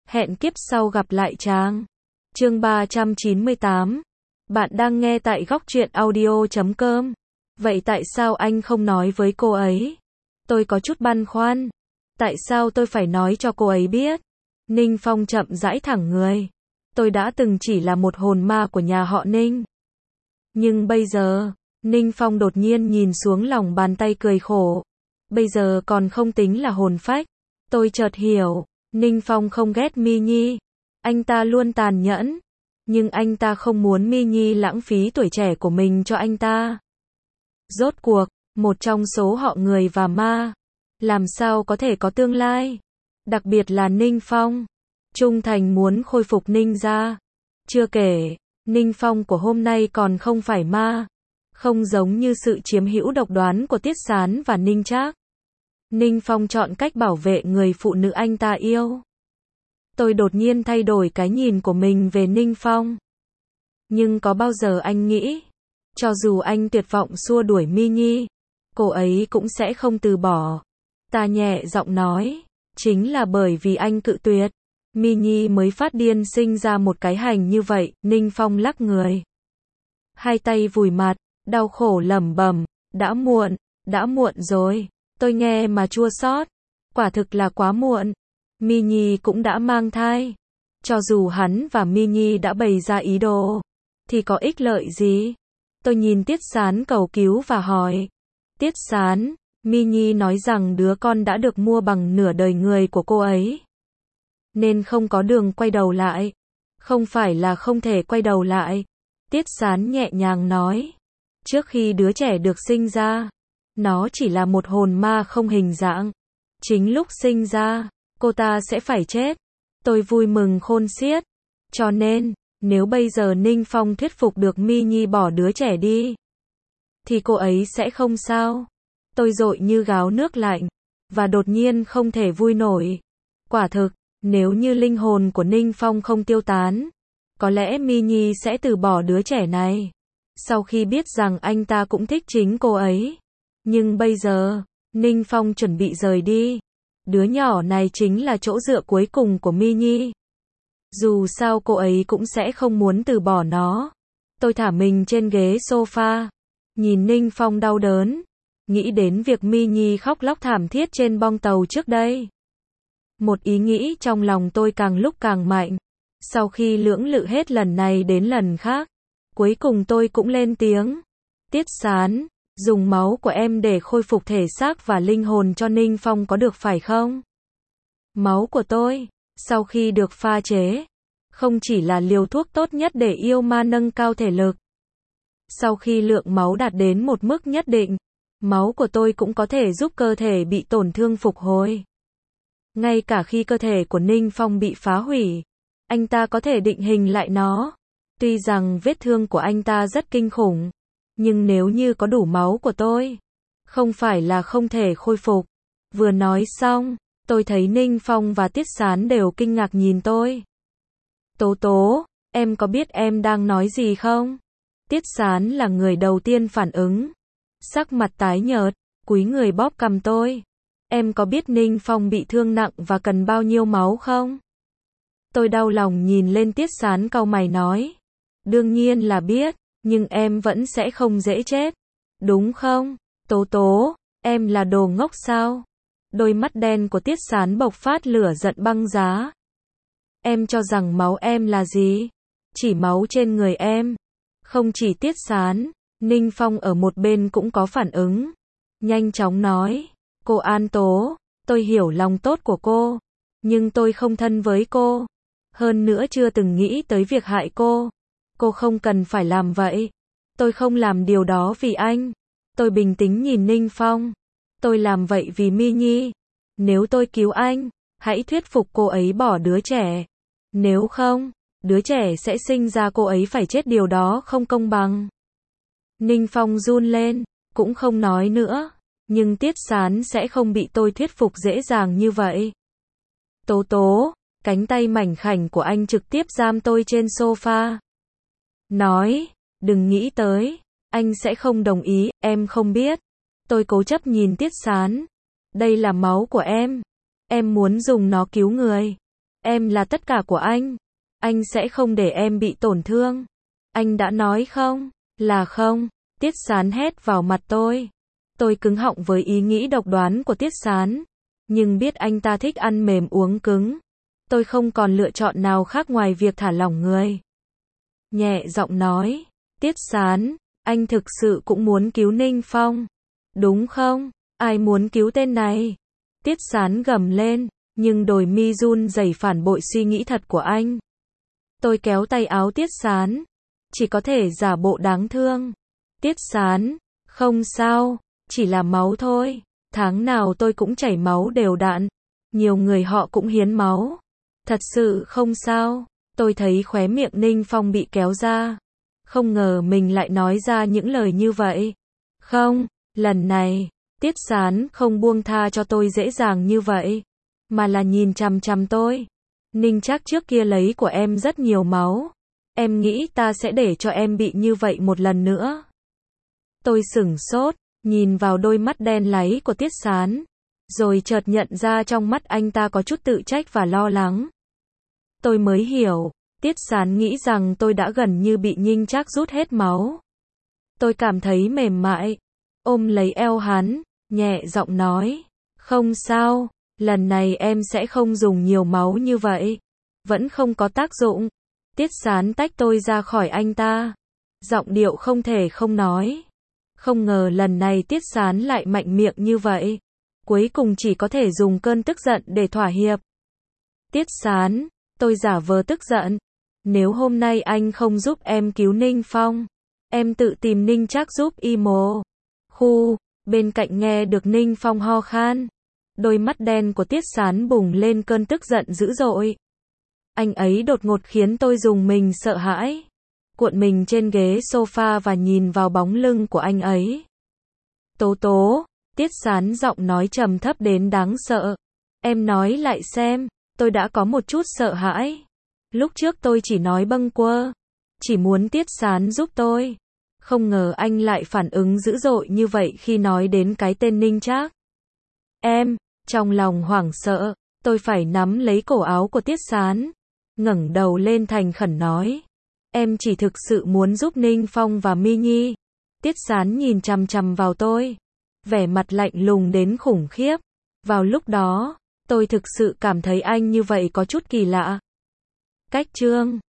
Hẹn kiếp sau gặp lại chàng. Chương 398. Bạn đang nghe tại góc truyện audio.com. Vậy tại sao anh không nói với cô ấy? Tôi có chút băn khoăn. Tại sao tôi phải nói cho cô ấy biết? Ninh Phong chậm rãi thẳng người. Tôi đã từng chỉ là một hồn ma của nhà họ Ninh. Nhưng bây giờ, Ninh Phong đột nhiên nhìn xuống lòng bàn tay cười khổ. Bây giờ còn không tính là hồn phách. Tôi chợt hiểu, Ninh Phong không ghét My Nhi. Anh ta luôn tàn nhẫn. Nhưng anh ta không muốn My Nhi lãng phí tuổi trẻ của mình cho anh ta. Rốt cuộc, một trong số họ người và ma, làm sao có thể có tương lai? Đặc biệt là Ninh Phong. Trung thành muốn khôi phục Ninh gia. Chưa kể, Ninh Phong của hôm nay còn không phải ma. Không giống như sự chiếm hữu độc đoán của Tiết Sán và Ninh Trác. Ninh Phong chọn cách bảo vệ người phụ nữ anh ta yêu. Tôi đột nhiên thay đổi cái nhìn của mình về Ninh Phong. Nhưng có bao giờ anh nghĩ, cho dù anh tuyệt vọng xua đuổi My Nhi, cô ấy cũng sẽ không từ bỏ. Ta nhẹ giọng nói, chính là bởi vì anh cự tuyệt, My Nhi mới phát điên sinh ra một cái hành như vậy. Ninh Phong lắc người, hai tay vùi mặt, đau khổ lẩm bẩm, đã muộn rồi. Tôi nghe mà chua xót, quả thực là quá muộn. My Nhi cũng đã mang thai. Cho dù hắn và My Nhi đã bày ra ý đồ, thì có ích lợi gì? Tôi nhìn Tiết Sán cầu cứu và hỏi. Tiết Sán, My Nhi nói rằng đứa con đã được mua bằng nửa đời người của cô ấy. Nên không có đường quay đầu lại. Không phải là không thể quay đầu lại. Tiết Sán nhẹ nhàng nói. Trước khi đứa trẻ được sinh ra, nó chỉ là một hồn ma không hình dạng. Chính lúc sinh ra, cô ta sẽ phải chết. Tôi vui mừng khôn xiết. Cho nên, nếu bây giờ Ninh Phong thuyết phục được My Nhi bỏ đứa trẻ đi, thì cô ấy sẽ không sao. Tôi dội như gáo nước lạnh, và đột nhiên không thể vui nổi. Quả thực, nếu như linh hồn của Ninh Phong không tiêu tán, có lẽ My Nhi sẽ từ bỏ đứa trẻ này. Sau khi biết rằng anh ta cũng thích chính cô ấy. Nhưng bây giờ, Ninh Phong chuẩn bị rời đi. Đứa nhỏ này chính là chỗ dựa cuối cùng của My Nhi. Dù sao cô ấy cũng sẽ không muốn từ bỏ nó. Tôi thả mình trên ghế sofa, nhìn Ninh Phong đau đớn, nghĩ đến việc My Nhi khóc lóc thảm thiết trên bong tàu trước đây. Một ý nghĩ trong lòng tôi càng lúc càng mạnh. Sau khi lưỡng lự hết lần này đến lần khác, cuối cùng tôi cũng lên tiếng. Tiết Sán, dùng máu của em để khôi phục thể xác và linh hồn cho Ninh Phong có được phải không? Máu của tôi, sau khi được pha chế, không chỉ là liều thuốc tốt nhất để yêu ma nâng cao thể lực. Sau khi lượng máu đạt đến một mức nhất định, máu của tôi cũng có thể giúp cơ thể bị tổn thương phục hồi. Ngay cả khi cơ thể của Ninh Phong bị phá hủy, anh ta có thể định hình lại nó. Tuy rằng vết thương của anh ta rất kinh khủng, nhưng nếu như có đủ máu của tôi, không phải là không thể khôi phục. Vừa nói xong, tôi thấy Ninh Phong và Tiết Sán đều kinh ngạc nhìn tôi. Tố tố, em có biết em đang nói gì không? Tiết Sán là người đầu tiên phản ứng. Sắc mặt tái nhợt, cúi người bóp cằm tôi. Em có biết Ninh Phong bị thương nặng và cần bao nhiêu máu không? Tôi đau lòng nhìn lên Tiết Sán cau mày nói. Đương nhiên là biết, nhưng em vẫn sẽ không dễ chết. Đúng không? Tố tố, em là đồ ngốc sao? Đôi mắt đen của Tiết Sán bộc phát lửa giận băng giá. Em cho rằng máu em là gì? Chỉ máu trên người em. Không chỉ Tiết Sán, Ninh Phong ở một bên cũng có phản ứng. Nhanh chóng nói. Cô An Tố, tôi hiểu lòng tốt của cô, nhưng tôi không thân với cô. Hơn nữa chưa từng nghĩ tới việc hại cô. Cô không cần phải làm vậy. Tôi không làm điều đó vì anh. Tôi bình tĩnh nhìn Ninh Phong. Tôi làm vậy vì My Nhi. Nếu tôi cứu anh, hãy thuyết phục cô ấy bỏ đứa trẻ. Nếu không, đứa trẻ sẽ sinh ra cô ấy phải chết, điều đó không công bằng. Ninh Phong run lên, cũng không nói nữa. Nhưng Tiết Sán sẽ không bị tôi thuyết phục dễ dàng như vậy. Tố tố, cánh tay mảnh khảnh của anh trực tiếp giam tôi trên sofa. Nói, đừng nghĩ tới, anh sẽ không đồng ý, em không biết. Tôi cố chấp nhìn Tiết Sán. Đây là máu của em muốn dùng nó cứu người. Em là tất cả của anh. Anh sẽ không để em bị tổn thương. Anh đã nói không? Là không. Tiết Sán hét vào mặt tôi. Tôi cứng họng với ý nghĩ độc đoán của Tiết Sán. Nhưng biết anh ta thích ăn mềm uống cứng. Tôi không còn lựa chọn nào khác ngoài việc thả lỏng người. Nhẹ giọng nói. Tiết Sán, anh thực sự cũng muốn cứu Ninh Phong. Đúng không? Ai muốn cứu tên này? Tiết Sán gầm lên, nhưng đôi mi run rẩy phản bội suy nghĩ thật của anh. Tôi kéo tay áo Tiết Sán. Chỉ có thể giả bộ đáng thương. Tiết Sán, không sao, chỉ là máu thôi. Tháng nào tôi cũng chảy máu đều đặn. Nhiều người họ cũng hiến máu. Thật sự không sao. Tôi thấy khóe miệng Ninh Phong bị kéo ra. Không ngờ mình lại nói ra những lời như vậy. Không, lần này, Tiết Sán không buông tha cho tôi dễ dàng như vậy. Mà là nhìn chằm chằm tôi. Ninh Trác trước kia lấy của em rất nhiều máu. Em nghĩ ta sẽ để cho em bị như vậy một lần nữa. Tôi sửng sốt, nhìn vào đôi mắt đen láy của Tiết Sán. Rồi chợt nhận ra trong mắt anh ta có chút tự trách và lo lắng. Tôi mới hiểu, Tiết Sán nghĩ rằng tôi đã gần như bị Ninh Trác rút hết máu. Tôi cảm thấy mềm mại, ôm lấy eo hắn, nhẹ giọng nói, không sao, lần này em sẽ không dùng nhiều máu như vậy. Vẫn không có tác dụng. Tiết Sán tách tôi ra khỏi anh ta. Giọng điệu không thể không nói. Không ngờ lần này Tiết Sán lại mạnh miệng như vậy. Cuối cùng chỉ có thể dùng cơn tức giận để thỏa hiệp. Tiết Sán, tôi giả vờ tức giận. Nếu hôm nay anh không giúp em cứu Ninh Phong, em tự tìm Ninh Trác giúp imo. Khu, bên cạnh nghe được Ninh Phong ho khan. Đôi mắt đen của Tiết Sán bùng lên cơn tức giận dữ dội. Anh ấy đột ngột khiến tôi rùng mình sợ hãi. Cuộn mình trên ghế sofa và nhìn vào bóng lưng của anh ấy. Tố tố, Tiết Sán giọng nói trầm thấp đến đáng sợ. Em nói lại xem, tôi đã có một chút sợ hãi. Lúc trước tôi chỉ nói bâng quơ. Chỉ muốn Tiết Sán giúp tôi. Không ngờ anh lại phản ứng dữ dội như vậy khi nói đến cái tên Ninh Trác. Em, trong lòng hoảng sợ, tôi phải nắm lấy cổ áo của Tiết Sán. Ngẩng đầu lên thành khẩn nói. Em chỉ thực sự muốn giúp Ninh Phong và My Nhi. Tiết Sán nhìn chằm chằm vào tôi. Vẻ mặt lạnh lùng đến khủng khiếp. Vào lúc đó, tôi thực sự cảm thấy anh như vậy có chút kỳ lạ. Cách chương